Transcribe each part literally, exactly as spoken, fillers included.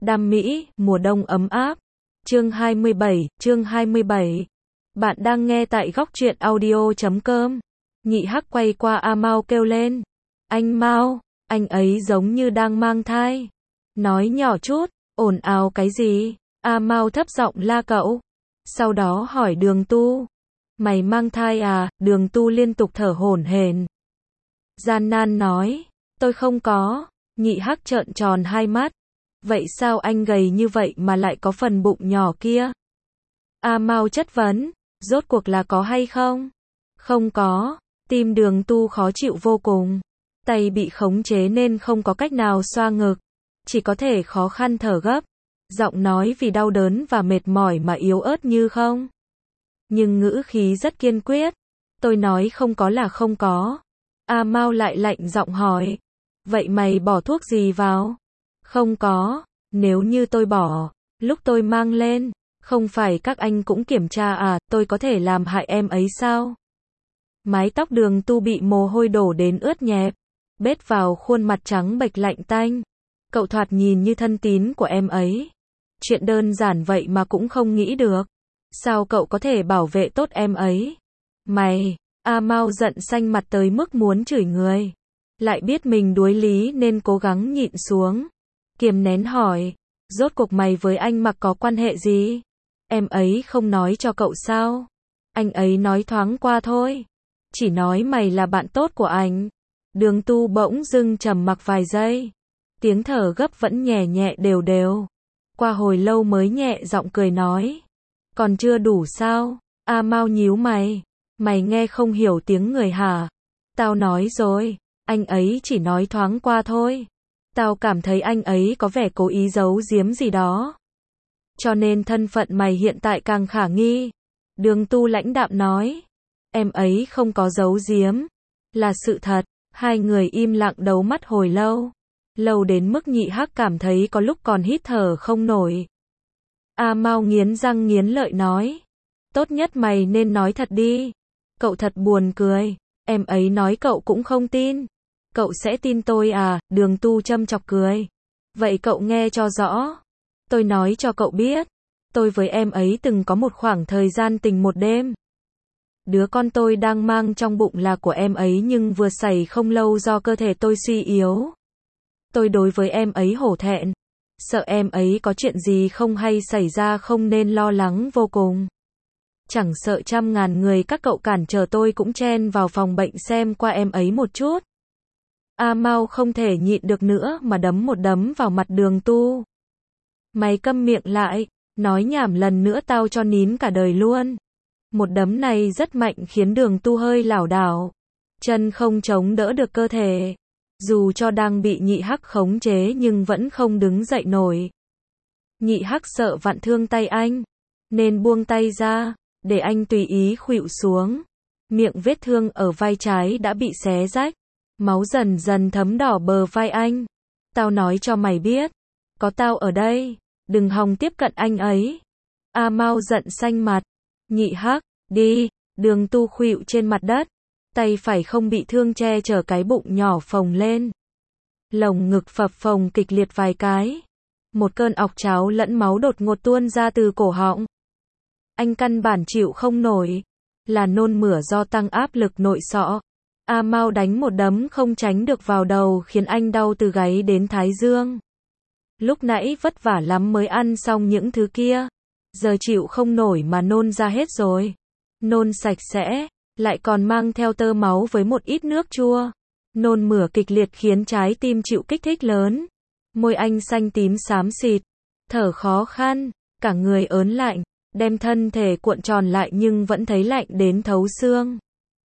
Đam mỹ, mùa đông ấm áp. Chương hai mươi bảy, chương hai mươi bảy. Bạn đang nghe tại góc truyện audio chấm com. Nhị Hắc quay qua A Mao kêu lên. Anh Mao, anh ấy giống như đang mang thai. Nói nhỏ chút, ồn ào cái gì? A Mao thấp giọng la cậu. Sau đó hỏi Đường Tu. Mày mang thai à? Đường Tu liên tục thở hổn hển. Gian nan nói. Tôi không có. Nhị Hắc trợn tròn hai mắt. Vậy sao anh gầy như vậy mà lại có phần bụng nhỏ kia? A Mao chất vấn. Rốt cuộc là có hay không? Không có. Tim Đường Tu khó chịu vô cùng. Tay bị khống chế nên không có cách nào xoa ngực. Chỉ có thể khó khăn thở gấp. Giọng nói vì đau đớn và mệt mỏi mà yếu ớt như không. Nhưng ngữ khí rất kiên quyết. Tôi nói không có là không có. A Mao lại lạnh giọng hỏi. Vậy mày bỏ thuốc gì vào? Không có. Nếu như tôi bỏ, lúc tôi mang lên, không phải các anh cũng kiểm tra à, tôi có thể làm hại em ấy sao? Mái tóc Đường Tu bị mồ hôi đổ đến ướt nhẹp, bết vào khuôn mặt trắng bệch lạnh tanh. Cậu thoạt nhìn như thân tín của em ấy. Chuyện đơn giản vậy mà cũng không nghĩ được. Sao cậu có thể bảo vệ tốt em ấy? Mày, A Mao giận xanh mặt tới mức muốn chửi người. Lại biết mình đuối lý nên cố gắng nhịn xuống. Kiềm nén hỏi. Rốt cuộc mày với anh Mặc có quan hệ gì? Em ấy không nói cho cậu sao? Anh ấy nói thoáng qua thôi. Chỉ nói mày là bạn tốt của anh. Đường Tu bỗng dưng trầm mặc vài giây. Tiếng thở gấp vẫn nhẹ nhẹ đều đều. Qua hồi lâu mới nhẹ giọng cười nói. Còn chưa đủ sao? A Mao nhíu mày. Mày nghe không hiểu tiếng người hả? Tao nói rồi. Anh ấy chỉ nói thoáng qua thôi. Tao cảm thấy anh ấy có vẻ cố ý giấu giếm gì đó. Cho nên thân phận mày hiện tại càng khả nghi. Đường Tu lãnh đạm nói. Em ấy không có giấu giếm. Là sự thật. Hai người im lặng đấu mắt hồi lâu. Lâu đến mức Nhị Hắc cảm thấy có lúc còn hít thở không nổi. A Mao nghiến răng nghiến lợi nói. Tốt nhất mày nên nói thật đi. Cậu thật buồn cười. Em ấy nói cậu cũng không tin. Cậu sẽ tin tôi à? Đường Tu châm chọc cười. Vậy cậu nghe cho rõ. Tôi nói cho cậu biết. Tôi với em ấy từng có một khoảng thời gian tình một đêm. Đứa con tôi đang mang trong bụng là của em ấy nhưng vừa xảy không lâu do cơ thể tôi suy yếu. Tôi đối với em ấy hổ thẹn. Sợ em ấy có chuyện gì không hay xảy ra không nên lo lắng vô cùng. Chẳng sợ trăm ngàn người các cậu cản trở tôi cũng chen vào phòng bệnh xem qua em ấy một chút. A Mao không thể nhịn được nữa mà đấm một đấm vào mặt Đường Tu. Mày câm miệng lại, nói nhảm lần nữa tao cho nín cả đời luôn. Một đấm này rất mạnh khiến Đường Tu hơi lảo đảo. Chân không chống đỡ được cơ thể. Dù cho đang bị Nhị Hắc khống chế nhưng vẫn không đứng dậy nổi. Nhị Hắc sợ vặn thương tay anh, nên buông tay ra, để anh tùy ý khuỵu xuống. Miệng vết thương ở vai trái đã bị xé rách. Máu dần dần thấm đỏ bờ vai anh. Tao nói cho mày biết. Có tao ở đây. Đừng hòng tiếp cận anh ấy. A Mao giận xanh mặt. Nhị Hắc, đi. Đường Tu khuỵu trên mặt đất. Tay phải không bị thương che chở cái bụng nhỏ phồng lên. Lồng ngực phập phồng kịch liệt vài cái. Một cơn ọc cháo lẫn máu đột ngột tuôn ra từ cổ họng. Anh căn bản chịu không nổi. Là nôn mửa do tăng áp lực nội sọ. A Mao đánh một đấm không tránh được vào đầu khiến anh đau từ gáy đến thái dương. Lúc nãy vất vả lắm mới ăn xong những thứ kia. Giờ chịu không nổi mà nôn ra hết rồi. Nôn sạch sẽ, lại còn mang theo tơ máu với một ít nước chua. Nôn mửa kịch liệt khiến trái tim chịu kích thích lớn. Môi anh xanh tím xám xịt. Thở khó khăn, cả người ớn lạnh. Đem thân thể cuộn tròn lại nhưng vẫn thấy lạnh đến thấu xương.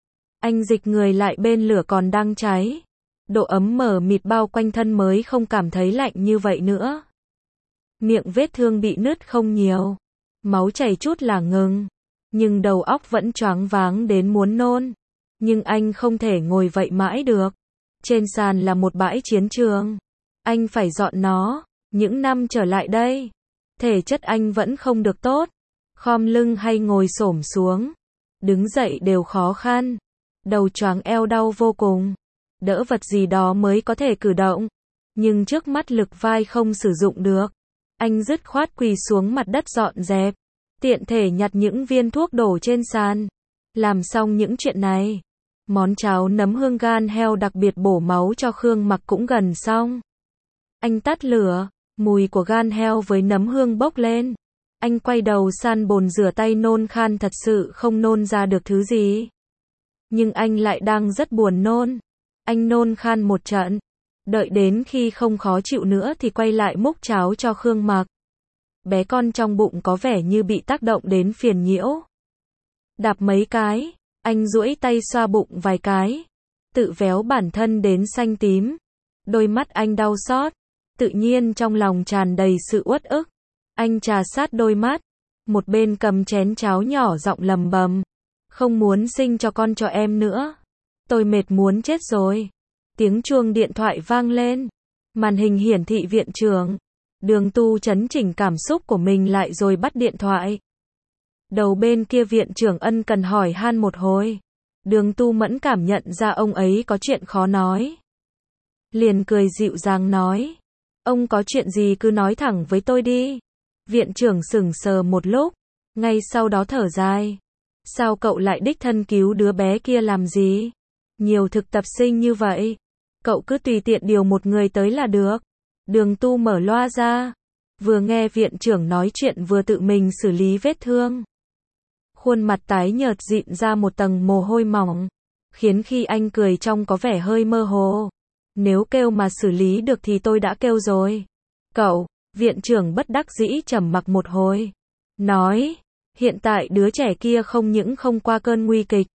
Anh dịch người lại bên lửa còn đang cháy. Độ ấm mờ mịt bao quanh thân mới không cảm thấy lạnh như vậy nữa. Miệng vết thương bị nứt không nhiều. Máu chảy chút là ngừng. Nhưng đầu óc vẫn choáng váng đến muốn nôn. Nhưng anh không thể ngồi vậy mãi được. Trên sàn là một bãi chiến trường. Anh phải dọn nó. Những năm trở lại đây, thể chất anh vẫn không được tốt. Khom lưng hay ngồi xổm xuống. Đứng dậy đều khó khăn. Đầu choáng eo đau vô cùng. Đỡ vật gì đó mới có thể cử động. Nhưng trước mắt lực vai không sử dụng được. Anh dứt khoát quỳ xuống mặt đất dọn dẹp, tiện thể nhặt những viên thuốc đổ trên sàn. Làm xong những chuyện này, món cháo nấm hương gan heo đặc biệt bổ máu cho Khương Mặc cũng gần xong. Anh tắt lửa, mùi của gan heo với nấm hương bốc lên. Anh quay đầu san bồn rửa tay nôn khan, thật sự không nôn ra được thứ gì. Nhưng anh lại đang rất buồn nôn. Anh nôn khan một trận, đợi đến khi không khó chịu nữa thì quay lại múc cháo cho Khương Mặc. Bé con trong bụng có vẻ như bị tác động đến phiền nhiễu. Đạp mấy cái, anh duỗi tay xoa bụng vài cái, tự véo bản thân đến xanh tím. Đôi mắt anh đau xót, tự nhiên trong lòng tràn đầy sự uất ức. Anh trà sát đôi mắt, một bên cầm chén cháo nhỏ giọng lầm bầm. Không muốn sinh cho con cho em nữa. Tôi mệt muốn chết rồi. Tiếng chuông điện thoại vang lên. Màn hình hiển thị viện trưởng. Đường Tu chấn chỉnh cảm xúc của mình lại rồi bắt điện thoại. Đầu bên kia viện trưởng ân cần hỏi han một hồi. Đường Tu mẫn cảm nhận ra ông ấy có chuyện khó nói. Liền cười dịu dàng nói. Ông có chuyện gì cứ nói thẳng với tôi đi. Viện trưởng sững sờ một lúc, ngay sau đó thở dài. Sao cậu lại đích thân cứu đứa bé kia làm gì? Nhiều thực tập sinh như vậy, cậu cứ tùy tiện điều một người tới là được. Đường Tu mở loa ra, vừa nghe viện trưởng nói chuyện vừa tự mình xử lý vết thương. Khuôn mặt tái nhợt dịn ra một tầng mồ hôi mỏng, khiến khi anh cười trông có vẻ hơi mơ hồ. Nếu kêu mà xử lý được thì tôi đã kêu rồi. Cậu, viện trưởng bất đắc dĩ trầm mặc một hồi, nói, hiện tại đứa trẻ kia không những không qua cơn nguy kịch,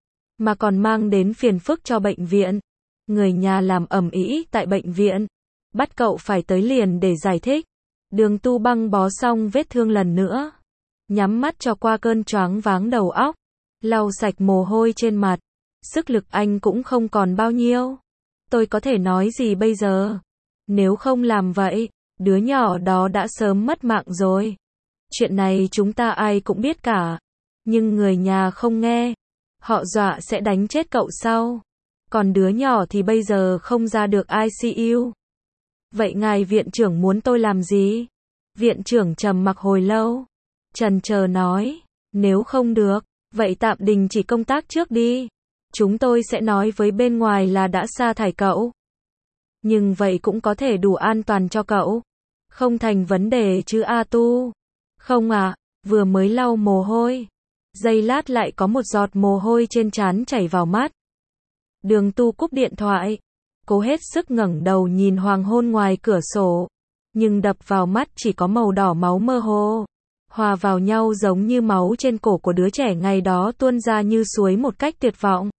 mà còn mang đến phiền phức cho bệnh viện. Người nhà làm ầm ĩ tại bệnh viện, bắt cậu phải tới liền để giải thích. Đường Tu băng bó xong vết thương lần nữa, nhắm mắt cho qua cơn choáng váng đầu óc, lau sạch mồ hôi trên mặt. Sức lực anh cũng không còn bao nhiêu. Tôi có thể nói gì bây giờ? Nếu không làm vậy, đứa nhỏ đó đã sớm mất mạng rồi. Chuyện này chúng ta ai cũng biết cả. Nhưng người nhà không nghe. Họ dọa sẽ đánh chết cậu sau. Còn đứa nhỏ thì bây giờ không ra được i xê u. Vậy ngài viện trưởng muốn tôi làm gì? Viện trưởng trầm mặc hồi lâu, chần chờ nói, nếu không được, vậy tạm đình chỉ công tác trước đi. Chúng tôi sẽ nói với bên ngoài là đã sa thải cậu. Nhưng vậy cũng có thể đủ an toàn cho cậu. Không thành vấn đề chứ A Tu. Không à, vừa mới lau mồ hôi. Giây lát lại có một giọt mồ hôi trên trán chảy vào mắt. Đường Tu cúp điện thoại. Cố hết sức ngẩng đầu nhìn hoàng hôn ngoài cửa sổ. Nhưng đập vào mắt chỉ có màu đỏ máu mơ hồ. Hòa vào nhau giống như máu trên cổ của đứa trẻ ngày đó tuôn ra như suối một cách tuyệt vọng.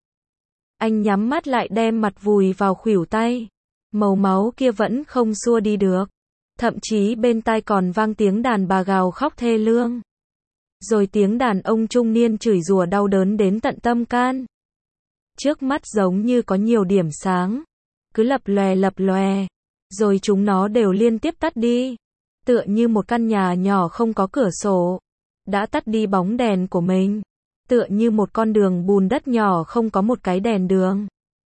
Anh nhắm mắt lại đem mặt vùi vào khuỷu tay. Màu máu kia vẫn không xua đi được. Thậm chí bên tai còn vang tiếng đàn bà gào khóc thê lương. Rồi tiếng đàn ông trung niên chửi rủa đau đớn đến tận tâm can. Trước mắt giống như có nhiều điểm sáng. Cứ lập lòe lập lòe. Rồi chúng nó đều liên tiếp tắt đi. Tựa như một căn nhà nhỏ không có cửa sổ. Đã tắt đi bóng đèn của mình. Tựa như một con đường bùn đất nhỏ không có một cái đèn đường.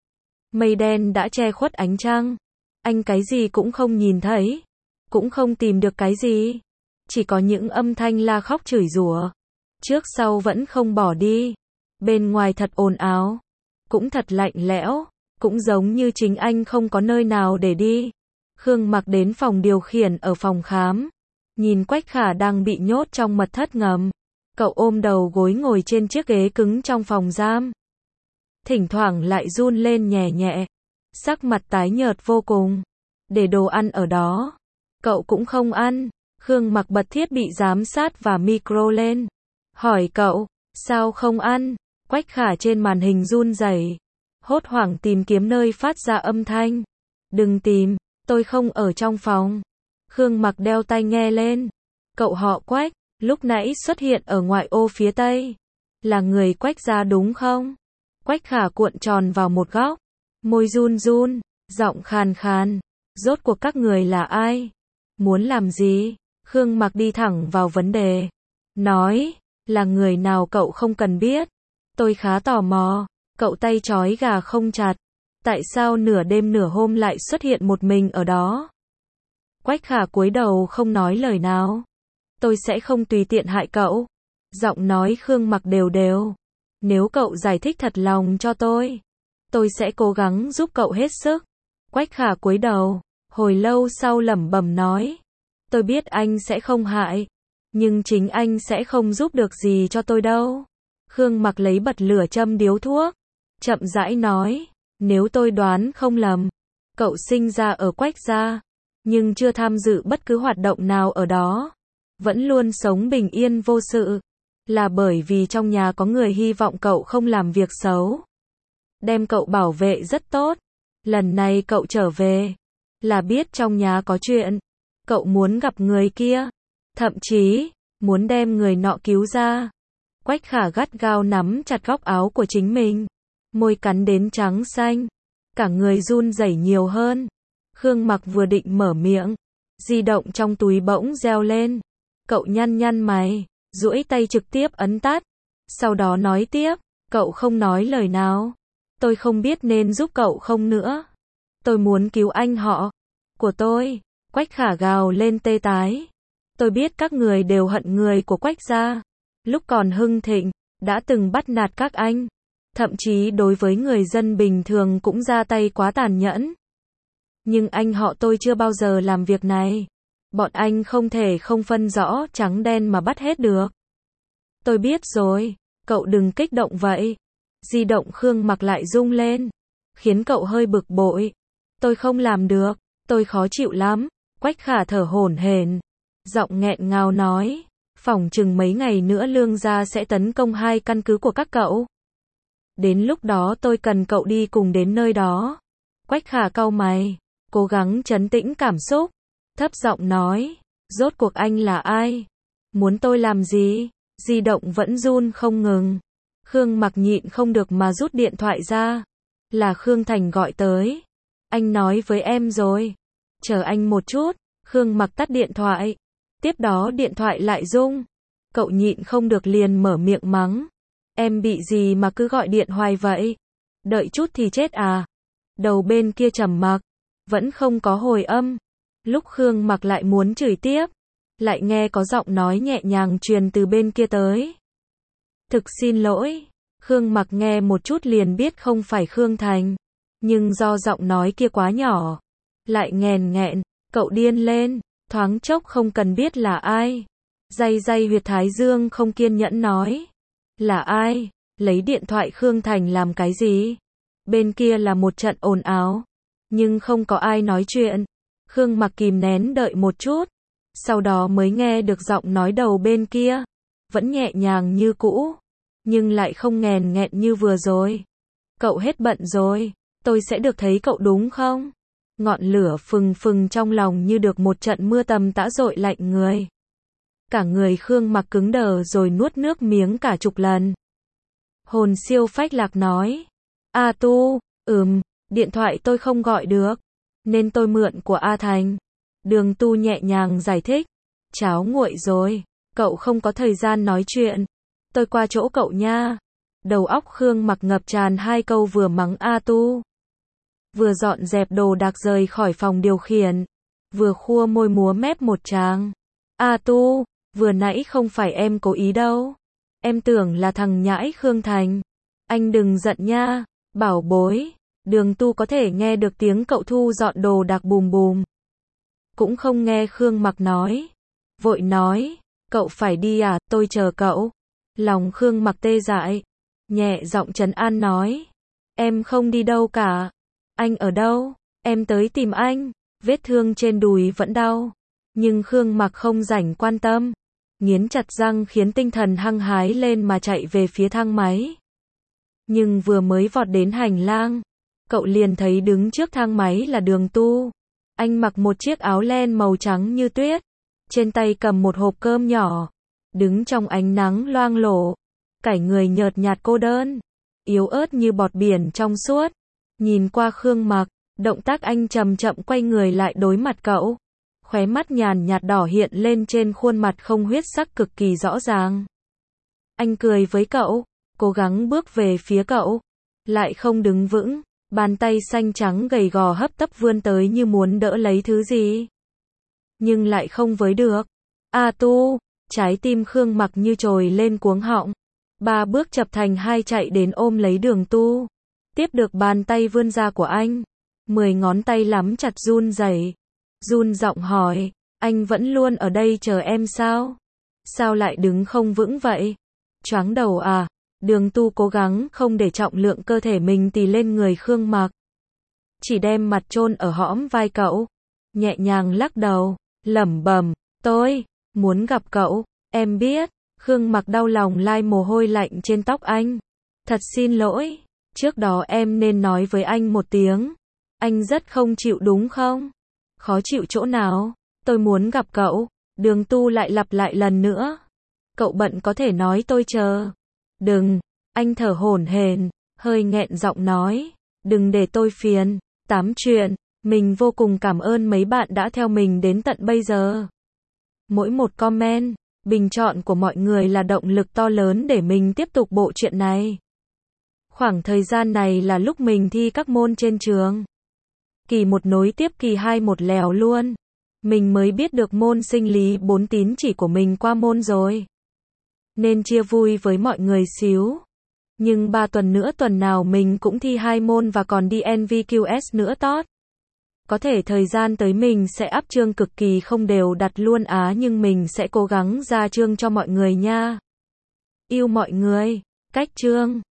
Mây đen đã che khuất ánh trăng. Anh cái gì cũng không nhìn thấy. Cũng không tìm được cái gì. Chỉ có những âm thanh la khóc chửi rủa. Trước sau vẫn không bỏ đi. Bên ngoài thật ồn ào. Cũng thật lạnh lẽo. Cũng giống như chính anh không có nơi nào để đi. Khương Mặc đến phòng điều khiển ở phòng khám. Nhìn Quách Khả đang bị nhốt trong mật thất ngầm. Cậu ôm đầu gối ngồi trên chiếc ghế cứng trong phòng giam. Thỉnh thoảng lại run lên nhẹ nhẹ. Sắc mặt tái nhợt vô cùng. Để đồ ăn ở đó. Cậu cũng không ăn. Khương Mặc bật thiết bị giám sát và micro lên. Hỏi cậu, sao không ăn? Quách Khả trên màn hình run rẩy, hốt hoảng tìm kiếm nơi phát ra âm thanh. Đừng tìm, tôi không ở trong phòng. Khương Mặc đeo tai nghe lên. Cậu họ Quách, lúc nãy xuất hiện ở ngoại ô phía tây. Là người Quách gia đúng không? Quách Khả cuộn tròn vào một góc. Môi run run, giọng khàn khàn. Rốt cuộc các người là ai? Muốn làm gì? Khương Mặc đi thẳng vào vấn đề. Nói, là người nào cậu không cần biết. Tôi khá tò mò. Cậu tay trói gà không chặt. Tại sao nửa đêm nửa hôm lại xuất hiện một mình ở đó? Quách Khả cúi đầu không nói lời nào. Tôi sẽ không tùy tiện hại cậu. Giọng nói Khương Mặc đều đều. Nếu cậu giải thích thật lòng cho tôi, tôi sẽ cố gắng giúp cậu hết sức. Quách Khả cúi đầu, hồi lâu sau lẩm bẩm nói. Tôi biết anh sẽ không hại, nhưng chính anh sẽ không giúp được gì cho tôi đâu. Khương Mặc lấy bật lửa châm điếu thuốc, chậm rãi nói, nếu tôi đoán không lầm, cậu sinh ra ở Quách gia, nhưng chưa tham dự bất cứ hoạt động nào ở đó, vẫn luôn sống bình yên vô sự, là bởi vì trong nhà có người hy vọng cậu không làm việc xấu, đem cậu bảo vệ rất tốt. Lần này cậu trở về, là biết trong nhà có chuyện, cậu muốn gặp người kia, thậm chí muốn đem người nọ cứu ra. Quách Khả gắt gao nắm chặt góc áo của chính mình, môi cắn đến trắng xanh, cả người run rẩy nhiều hơn. Khương Mặc vừa định mở miệng, di động trong túi bỗng reo lên. Cậu nhăn nhăn mày, duỗi tay trực tiếp ấn tắt, sau đó nói tiếp, cậu không nói lời nào. Tôi không biết nên giúp cậu không nữa. Tôi muốn cứu anh họ của tôi. Quách Khả gào lên tê tái. Tôi biết các người đều hận người của Quách gia. Lúc còn hưng thịnh, đã từng bắt nạt các anh. Thậm chí đối với người dân bình thường cũng ra tay quá tàn nhẫn. Nhưng anh họ tôi chưa bao giờ làm việc này. Bọn anh không thể không phân rõ trắng đen mà bắt hết được. Tôi biết rồi, cậu đừng kích động vậy. Di động Khương Mặc lại rung lên, khiến cậu hơi bực bội. Tôi không làm được, tôi khó chịu lắm. Quách Khả thở hổn hển, giọng nghẹn ngào nói, phỏng chừng mấy ngày nữa Lương gia sẽ tấn công hai căn cứ của các cậu. Đến lúc đó tôi cần cậu đi cùng đến nơi đó. Quách Khả cau mày, cố gắng trấn tĩnh cảm xúc, thấp giọng nói, rốt cuộc anh là ai? Muốn tôi làm gì? Di động vẫn run không ngừng. Khương Mặc nhịn không được mà rút điện thoại ra. Là Khương Thành gọi tới. Anh nói với em rồi. Chờ anh một chút. Khương Mặc tắt điện thoại. Tiếp đó điện thoại lại rung. Cậu nhịn không được liền mở miệng mắng. Em bị gì mà cứ gọi điện hoài vậy? Đợi chút thì chết à? Đầu bên kia trầm mặc, vẫn không có hồi âm. Lúc Khương Mặc lại muốn chửi tiếp, lại nghe có giọng nói nhẹ nhàng truyền từ bên kia tới. Thực xin lỗi. Khương Mặc nghe một chút liền biết không phải Khương Thành, nhưng do giọng nói kia quá nhỏ, lại nghèn nghẹn, cậu điên lên, thoáng chốc không cần biết là ai. Day day huyệt thái dương không kiên nhẫn nói. Là ai? Lấy điện thoại Khương Thành làm cái gì? Bên kia là một trận ồn ào, nhưng không có ai nói chuyện. Khương Mặc kìm nén đợi một chút, sau đó mới nghe được giọng nói đầu bên kia, vẫn nhẹ nhàng như cũ, nhưng lại không nghèn nghẹn như vừa rồi. Cậu hết bận rồi, tôi sẽ được thấy cậu đúng không? Ngọn lửa phừng phừng trong lòng như được một trận mưa tầm tã dội lạnh người. Cả người Khương Mặc cứng đờ rồi nuốt nước miếng cả chục lần. Hồn siêu phách lạc nói. A Tu, ừm, điện thoại tôi không gọi được, nên tôi mượn của A Thành. Đường Tu nhẹ nhàng giải thích. Cháo nguội rồi, cậu không có thời gian nói chuyện. Tôi qua chỗ cậu nha. Đầu óc Khương Mặc ngập tràn hai câu vừa mắng A Tu, vừa dọn dẹp đồ đạc rời khỏi phòng điều khiển, vừa khua môi múa mép một tràng. A Tu, vừa nãy không phải em cố ý đâu. Em tưởng là thằng nhãi Khương Thành. Anh đừng giận nha, bảo bối. Đường Tu có thể nghe được tiếng cậu thu dọn đồ đạc bùm bùm. Cũng không nghe Khương Mặc nói. Vội nói, cậu phải đi à, tôi chờ cậu. Lòng Khương Mặc tê dại, nhẹ giọng trấn an nói. Em không đi đâu cả. Anh ở đâu? Em tới tìm anh. Vết thương trên đùi vẫn đau. Nhưng Khương Mặc không rảnh quan tâm. Nghiến chặt răng khiến tinh thần hăng hái lên mà chạy về phía thang máy. Nhưng vừa mới vọt đến hành lang, cậu liền thấy đứng trước thang máy là Đường Tu. Anh mặc một chiếc áo len màu trắng như tuyết, trên tay cầm một hộp cơm nhỏ, đứng trong ánh nắng loang lổ, cả người nhợt nhạt cô đơn, yếu ớt như bọt biển trong suốt. Nhìn qua Khương Mặc, động tác anh chậm chậm quay người lại đối mặt cậu, khóe mắt nhàn nhạt đỏ hiện lên trên khuôn mặt không huyết sắc cực kỳ rõ ràng. Anh cười với cậu, cố gắng bước về phía cậu, lại không đứng vững, bàn tay xanh trắng gầy gò hấp tấp vươn tới như muốn đỡ lấy thứ gì. nhưng lại không với được. A Tu, trái tim Khương Mặc như trồi lên cuống họng. Ba bước chập thành hai chạy đến ôm lấy Đường Tu. Tiếp được bàn tay vươn ra của anh. Mười ngón tay nắm chặt run rẩy. Run giọng hỏi, anh vẫn luôn ở đây chờ em sao? Sao lại đứng không vững vậy? Choáng đầu à? Đường Tu cố gắng không để trọng lượng cơ thể mình tì lên người Khương Mặc. Chỉ đem mặt chôn ở hõm vai cậu. Nhẹ nhàng lắc đầu, lẩm bẩm, tôi muốn gặp cậu, em biết. Khương Mặc đau lòng lai mồ hôi lạnh trên tóc anh. Thật xin lỗi, trước đó em nên nói với anh một tiếng. Anh rất không chịu đúng không? Khó chịu chỗ nào? Tôi muốn gặp cậu. Đường Tu lại lặp lại lần nữa. Cậu bận có thể nói tôi chờ. Đừng, anh thở hổn hển, hơi nghẹn giọng nói. Đừng để tôi phiền. Tám chuyện, mình vô cùng cảm ơn mấy bạn đã theo mình đến tận bây giờ. Mỗi một comment, bình chọn của mọi người là động lực to lớn để mình tiếp tục bộ truyện này. Khoảng thời gian này là lúc mình thi các môn trên trường. Kỳ một nối tiếp kỳ hai một lèo luôn. Mình mới biết được môn sinh lý bốn tín chỉ của mình qua môn rồi. Nên chia vui với mọi người xíu. Nhưng ba tuần nữa tuần nào mình cũng thi hai môn và còn đi en vê quy ét nữa tót. Có thể thời gian tới mình sẽ áp chương cực kỳ không đều đặt luôn á, nhưng mình sẽ cố gắng ra chương cho mọi người nha. Yêu mọi người. Cách chương